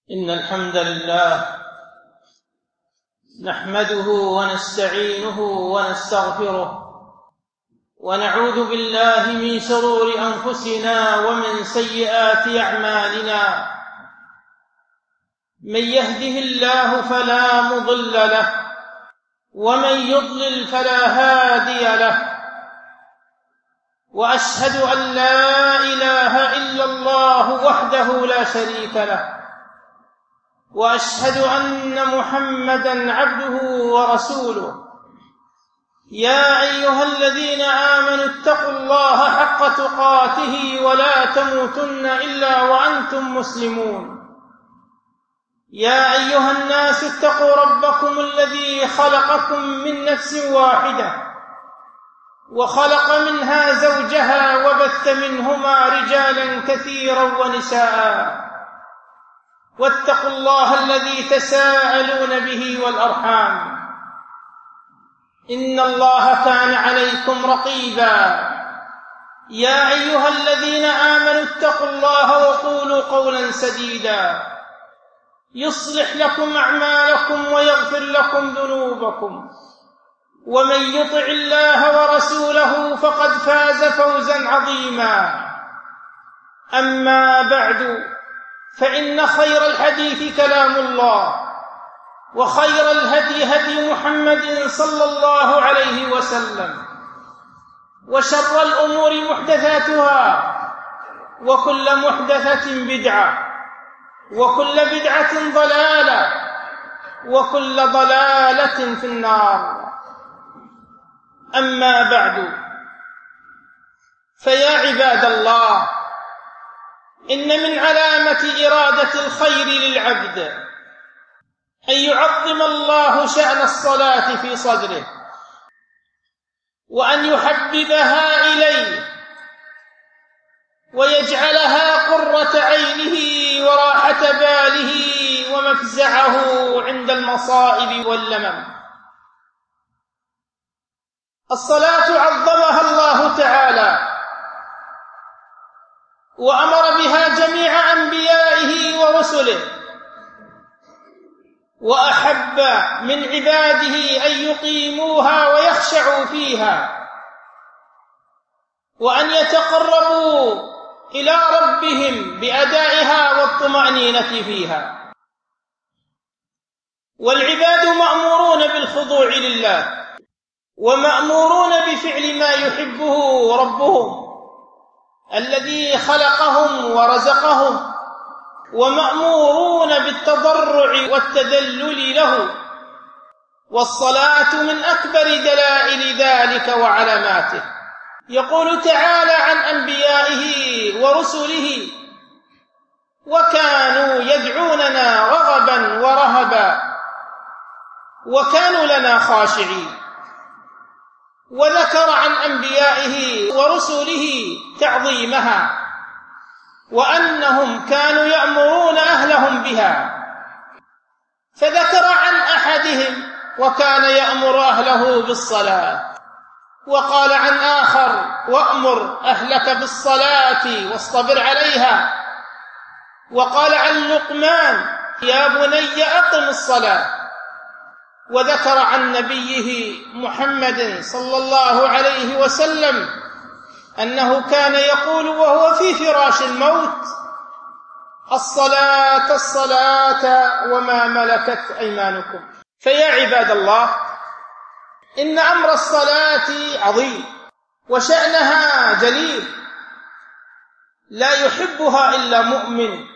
إن الحمد لله نحمده ونستعينه ونستغفره ونعوذ بالله من شرور أنفسنا ومن سيئات أعمالنا. من يهده الله فلا مضل له ومن يضلل فلا هادي له، وأشهد أن لا إله إلا الله وحده لا شريك له، وأشهد أن محمدًا عبده ورسوله. يا أيها الذين آمنوا اتقوا الله حق تقاته ولا تموتن إلا وأنتم مسلمون. يا أيها الناس اتقوا ربكم الذي خلقكم من نفس واحدة وخلق منها زوجها وبث منهما رجالا كثيرا ونساء، واتقوا الله الذي تساءلون به والأرحام، إن الله كان عليكم رقيبا. يا أيها الذين آمنوا اتقوا الله وقولوا قولا سديدا يصلح لكم أعمالكم ويغفر لكم ذنوبكم، ومن يطع الله ورسوله فقد فاز فوزا عظيما. أما بعد، فإن خير الحديث كلام الله، وخير الهدي هدي محمد صلى الله عليه وسلم، وشر الأمور محدثاتها، وكل محدثة بدعة، وكل بدعة ضلالة، وكل ضلالة في النار. أما بعد، فيا عباد الله، إن من علامة إرادة الخير للعبد أن يعظم الله شأن الصلاة في صدره، وأن يحببها إليه، ويجعلها قرة عينه وراحة باله ومفزعه عند المصائب واللمم. الصلاة عظمها الله تعالى وأمر بها جميع أنبيائه ورسله، وأحب من عباده أن يقيموها ويخشعوا فيها، وأن يتقربوا إلى ربهم بأدائها والطمأنينة فيها. والعباد مأمورون بالخضوع لله، ومأمورون بفعل ما يحبه ربهم الذي خلقهم ورزقهم، ومأمورون بالتضرع والتذلل له. والصلاة من أكبر دلائل ذلك وعلاماته. يقول تعالى عن أنبيائه ورسله: وكانوا يدعوننا رغبا ورهبا وكانوا لنا خاشعين. وذكر عن أنبيائه ورسله تعظيمها، وأنهم كانوا يأمرون أهلهم بها. فذكر عن أحدهم: وكان يأمر أهله بالصلاة. وقال عن آخر: وأمر أهلك بالصلاة واصطبر عليها. وقال عن لقمان: يا بني أقم الصلاة. وذكر عن نبيه محمد صلى الله عليه وسلم أنه كان يقول وهو في فراش الموت: الصلاة الصلاة وما ملكت أيمانكم. فيا عباد الله، إن أمر الصلاة عظيم وشأنها جليل، لا يحبها إلا مؤمن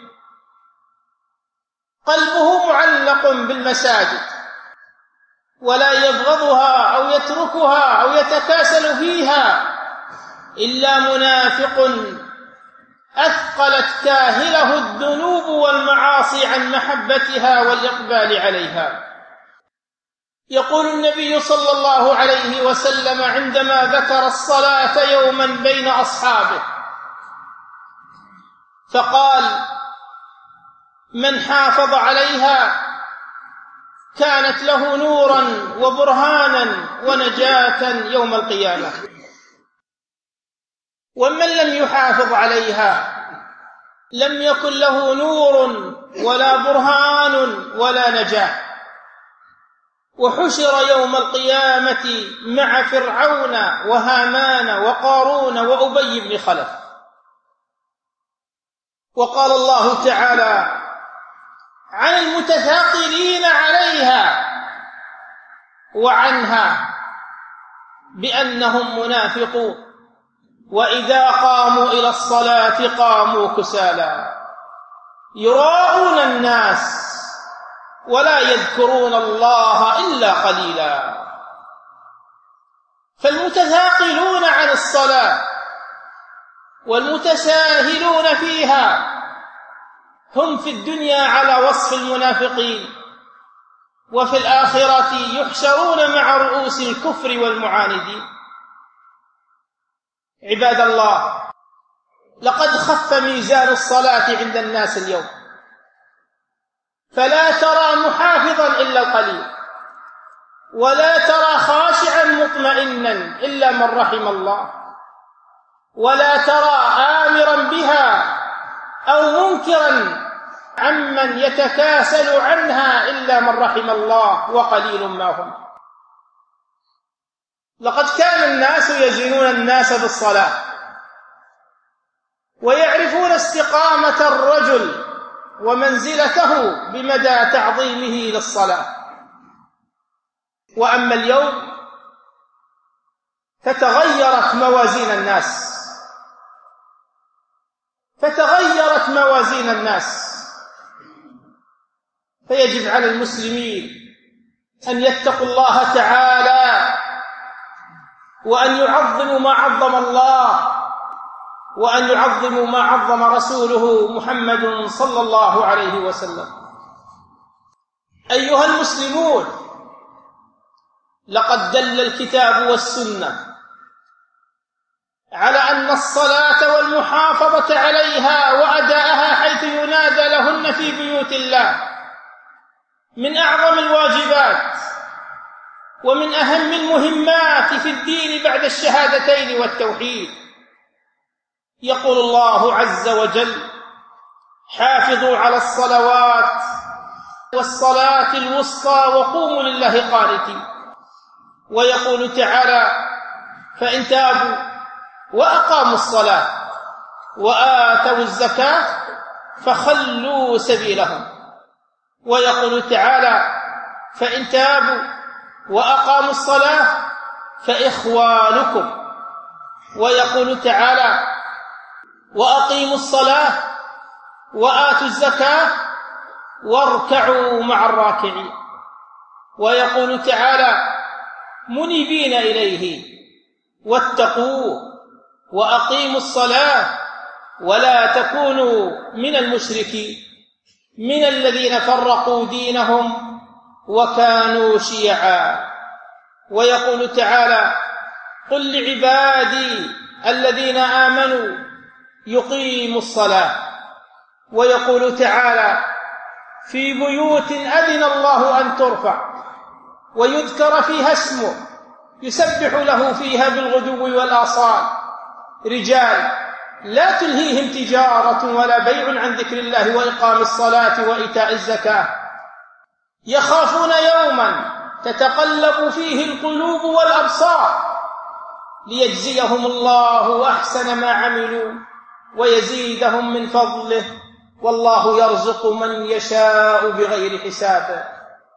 قلبه معلق بالمساجد، ولا يبغضها أو يتركها أو يتكاسل فيها إلا منافق أثقلت كاهله الذنوب والمعاصي عن محبتها والإقبال عليها. يقول النبي صلى الله عليه وسلم عندما ذكر الصلاة يوما بين أصحابه فقال: من حافظ عليها كانت له نورا وبرهانا ونجاة يوم القيامة، ومن لم يحافظ عليها لم يكن له نور ولا برهان ولا نجاة. وحشر يوم القيامة مع فرعون وهامان وقارون وأبي بن خلف. وقال الله تعالى عن المتثاقلين عليها وعنها بأنهم منافقون وإذا قاموا إلى الصلاة قاموا كسالى يراءون الناس ولا يذكرون الله إلا قليلا. فالمتثاقلون عن الصلاة والمتساهلون فيها هم في الدنيا على وصف المنافقين، وفي الآخرة يحشرون مع رؤوس الكفر والمعاندين. عباد الله، لقد خف ميزان الصلاة عند الناس اليوم، فلا ترى محافظا إلا القليل، ولا ترى خاشعا مطمئنا إلا من رحم الله، ولا ترى آمرا بها أو منكرا عمن يتكاسل عنها إلا من رحم الله، وقليل ما هم. لقد كان الناس يزنون الناس بالصلاة ويعرفون استقامة الرجل ومنزلته بمدى تعظيمه للصلاة. وأما اليوم فتغيرت موازين الناس، فيجب على المسلمين أن يتقوا الله تعالى وأن يعظموا ما عظم الله وأن يعظموا ما عظم رسوله محمد صلى الله عليه وسلم. أيها المسلمون، لقد دل الكتاب والسنة على أن الصلاة والمحافظة عليها وأداءها حيث ينادى لهن في بيوت الله من أعظم الواجبات ومن أهم المهمات في الدين بعد الشهادتين والتوحيد. يقول الله عز وجل: حافظوا على الصلوات والصلاة الوسطى وقوموا لله قانتين. ويقول تعالى: فإن تابوا وأقاموا الصلاة وآتوا الزكاة فخلوا سبيلهم. ويقول تعالى: فإن تابوا وأقاموا الصلاة فإخوانكم. ويقول تعالى: وأقيموا الصلاة وآتوا الزكاة واركعوا مع الراكعين. ويقول تعالى: منيبين إليه واتقوه وأقيموا الصلاة ولا تكونوا من المشركين من الذين فرقوا دينهم وكانوا شيعا. ويقول تعالى: قل لعبادي الذين آمنوا يقيموا الصلاة. ويقول تعالى: في بيوت أذن الله أن ترفع ويذكر فيها اسمه يسبح له فيها بالغدو والآصال رجال لا تلهيهم تجارة ولا بيع عن ذكر الله وإقام الصلاة وإيتاء الزكاة يخافون يوما تتقلب فيه القلوب والأبصار ليجزيهم الله أحسن ما عملوا ويزيدهم من فضله والله يرزق من يشاء بغير حساب.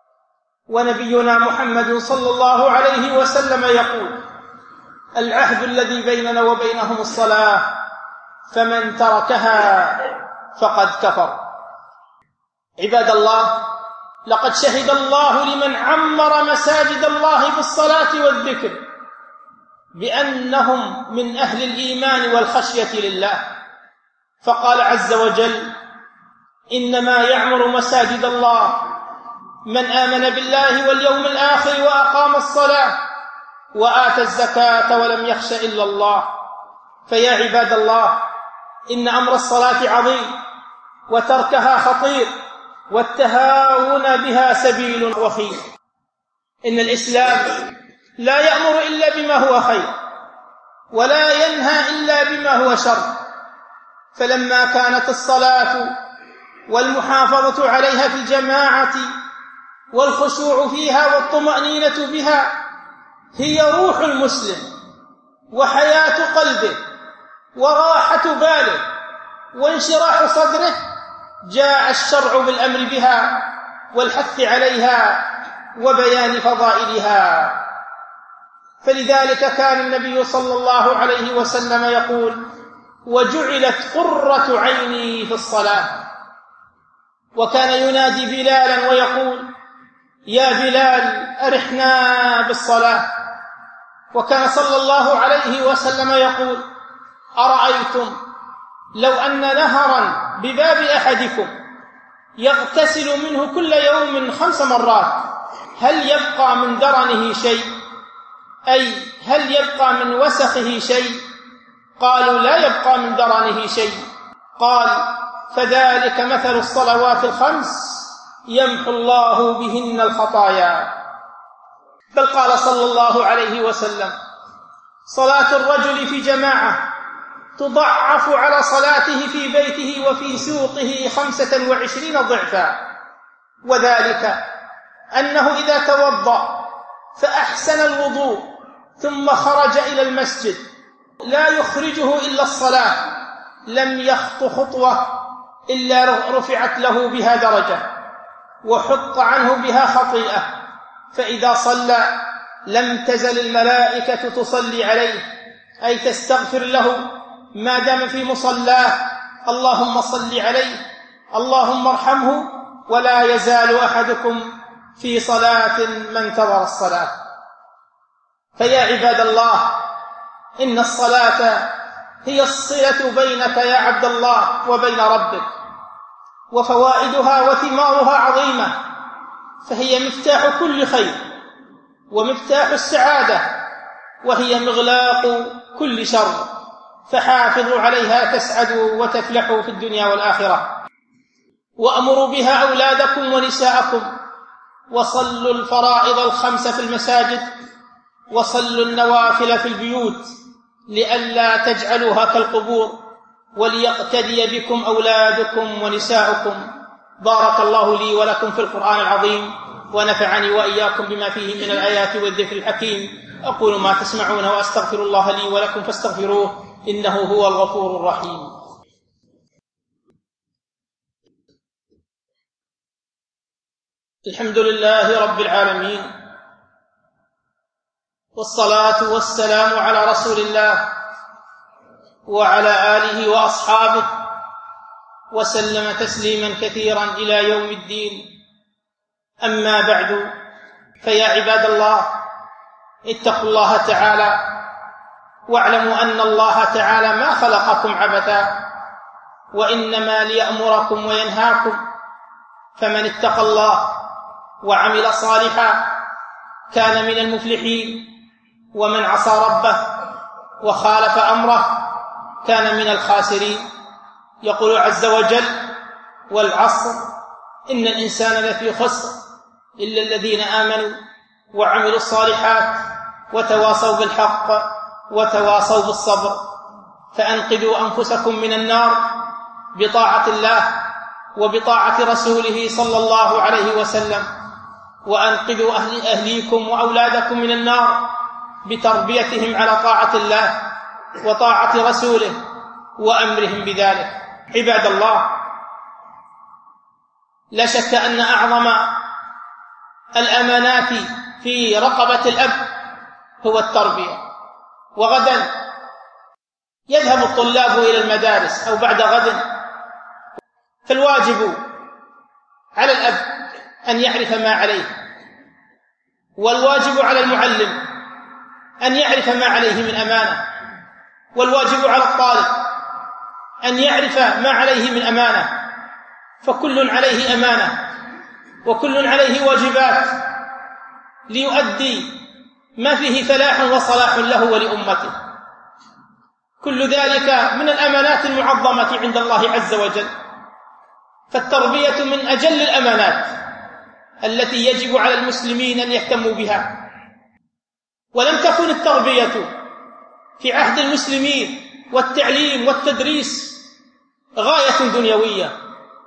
ونبينا محمد صلى الله عليه وسلم يقول: العهد الذي بيننا وبينهم الصلاة فمن تركها فقد كفر. عباد الله، لقد شهد الله لمن عمر مساجد الله بالصلاة والذكر بأنهم من أهل الإيمان والخشية لله، فقال عز وجل: إنما يعمر مساجد الله من آمن بالله واليوم الآخر وأقام الصلاة وآتى الزكاة ولم يخش إلا الله. فيا عباد الله، إن أمر الصلاة عظيم وتركها خطير والتهاون بها سبيل وخير. إن الإسلام لا يأمر إلا بما هو خير ولا ينهى إلا بما هو شر. فلما كانت الصلاة والمحافظة عليها في الجماعة والخشوع فيها والطمأنينة بها هي روح المسلم وحياة قلبه وراحة باله وانشراح صدره، جاء الشرع بالأمر بها والحث عليها وبيان فضائلها. فلذلك كان النبي صلى الله عليه وسلم يقول: وجعلت قرة عيني في الصلاة. وكان ينادي بلالا ويقول: يا بلال أرحنا بالصلاة. وكان صلى الله عليه وسلم يقول: أرأيتم لو أن نهرا بباب أحدكم يغتسل منه كل يوم 5 مرات هل يبقى من درنه شيء؟ أي هل يبقى من وسخه شيء؟ قالوا: لا يبقى من درنه شيء. قال: فذلك مثل الصلوات 5 يمحو الله بهن الخطايا. بل قال صلى الله عليه وسلم: صلاة الرجل في جماعة تضعف على صلاته في بيته وفي سوقه 25 ضعفا، وذلك أنه إذا توضأ فأحسن الوضوء ثم خرج إلى المسجد لا يخرجه إلا الصلاة لم يخط خطوة إلا رفعت له بها درجة وحط عنه بها خطيئة، فإذا صلى لم تزل الملائكة تصلي عليه، أي تستغفر له ما دام في مصلاه: اللهم صل عليه، اللهم ارحمه. ولا يزال أحدكم في صلاة ما انتظر الصلاة. فيا عباد الله، إن الصلاة هي الصلة بينك يا عبد الله وبين ربك، وفوائدها وثمارها عظيمة، فهي مفتاح كل خير ومفتاح السعادة، وهي مغلاق كل شر، فحافظوا عليها تسعدوا وتفلحوا في الدنيا والآخرة. وأمروا بها أولادكم ونساءكم، وصلوا الفرائض 5 في المساجد، وصلوا النوافل في البيوت، لئلا تجعلوها كالقبور، وليقتدي بكم أولادكم ونساؤكم. بارك الله لي ولكم في القرآن العظيم، ونفعني وإياكم بما فيه من الآيات والذكر الحكيم. أقول ما تسمعون وأستغفر الله لي ولكم فاستغفروه إنه هو الغفور الرحيم. الحمد لله رب العالمين، والصلاة والسلام على رسول الله وعلى آله وأصحابه وسلم تسليما كثيرا إلى يوم الدين. أما بعد، فيا عباد الله، اتقوا الله تعالى واعلموا أن الله تعالى ما خلقكم عبثا، وإنما ليأمركم وينهاكم. فمن اتقى الله وعمل صالحا كان من المفلحين، ومن عصى ربه وخالف أمره كان من الخاسرين. يقول عز وجل: والعصر إن الإنسان لفي خسر إلا الذين آمنوا وعملوا الصالحات وتواصوا بالحق وتواصوا بالصبر. فأنقذوا أنفسكم من النار بطاعة الله وبطاعة رسوله صلى الله عليه وسلم، وأنقذوا أهليكم وأولادكم من النار بتربيتهم على طاعة الله وطاعة رسوله وأمرهم بذلك. عباد الله، لا شك أن أعظم الأمانات في رقبة الأب هو التربية. وغدا يذهب الطلاب إلى المدارس أو بعد غد، فالواجب على الأب أن يعرف ما عليه، والواجب على المعلم أن يعرف ما عليه من أمانة، والواجب على الطالب أن يعرف ما عليه من أمانة. فكل عليه أمانة وكل عليه واجبات ليؤدي ما فيه فلاح وصلاح له ولأمته. كل ذلك من الأمانات المعظمة عند الله عز وجل. فالتربية من أجل الأمانات التي يجب على المسلمين أن يهتموا بها. ولم تكن التربية في عهد المسلمين والتعليم والتدريس غاية دنيوية،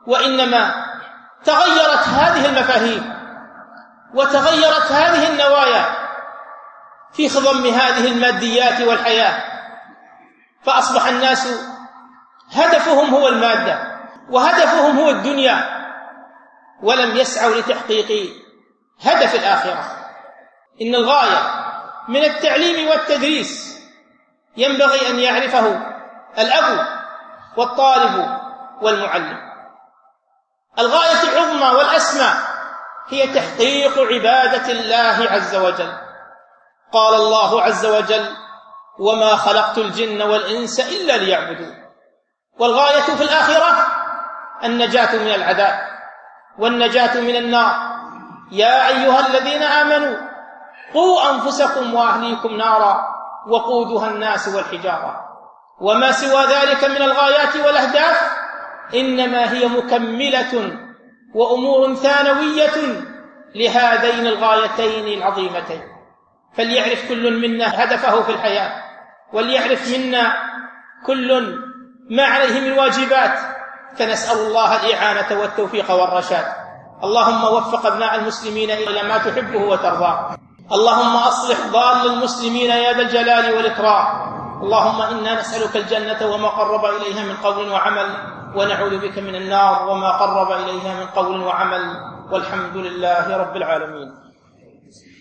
وإنما تغيرت هذه المفاهيم وتغيرت هذه النوايا في خضم هذه الماديات والحياة، فأصبح الناس هدفهم هو المادة وهدفهم هو الدنيا، ولم يسعوا لتحقيق هدف الآخرة. إن الغاية من التعليم والتدريس ينبغي أن يعرفه الأب والطالب والمعلم. الغاية العظمى والأسمى هي تحقيق عبادة الله عز وجل. قال الله عز وجل: وما خلقت الجن والإنس إلا ليعبدون. والغاية في الآخرة النجاة من العذاب والنجاة من النار. يا أيها الذين آمنوا قوا أنفسكم وأهليكم نارا وقودها الناس والحجارة. وما سوى ذلك من الغايات والأهداف إنما هي مكملة وأمور ثانوية لهذين الغايتين العظيمتين. فليعرف كل منا هدفه في الحياة، وليعرف منا كل ما عليه من واجبات، فنسأل الله الإعانة والتوفيق والرشاد. اللهم وفق أبناء المسلمين إلى ما تحبه وترضاه. اللهم أصلح ضال المسلمين يا ذا الجلال والإكرام. اللهم إنا نسألك الجنة وما قرب إليها من قول وعمل، ونعوذ بك من النار وما قرب إليها من قول وعمل، والحمد لله رب العالمين.